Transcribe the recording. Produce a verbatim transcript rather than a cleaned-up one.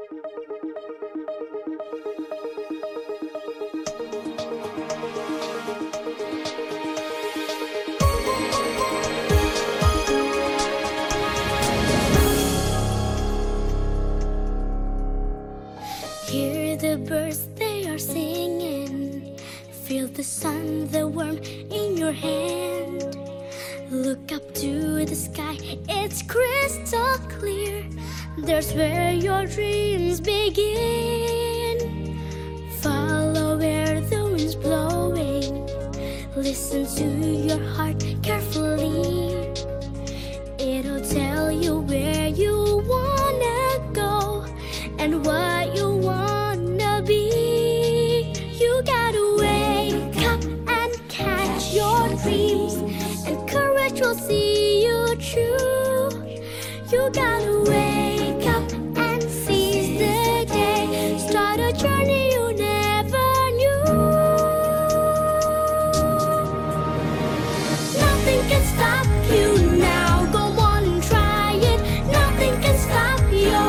Hear the birds, they are singing. Feel the sun, the warmth in your hand. Look up to the sky, it's crystal clear. There's where your dreams begin. Follow where the wind's blowing. Listen to your heart carefully. It'll tell you where you wanna go and what you wanna be. You gotta wake up and catch your dreams, and courage will see you through. You gotta wake up and seize the day. Start a journey you never knew. Nothing can stop you now. Go on and try it. Nothing can stop your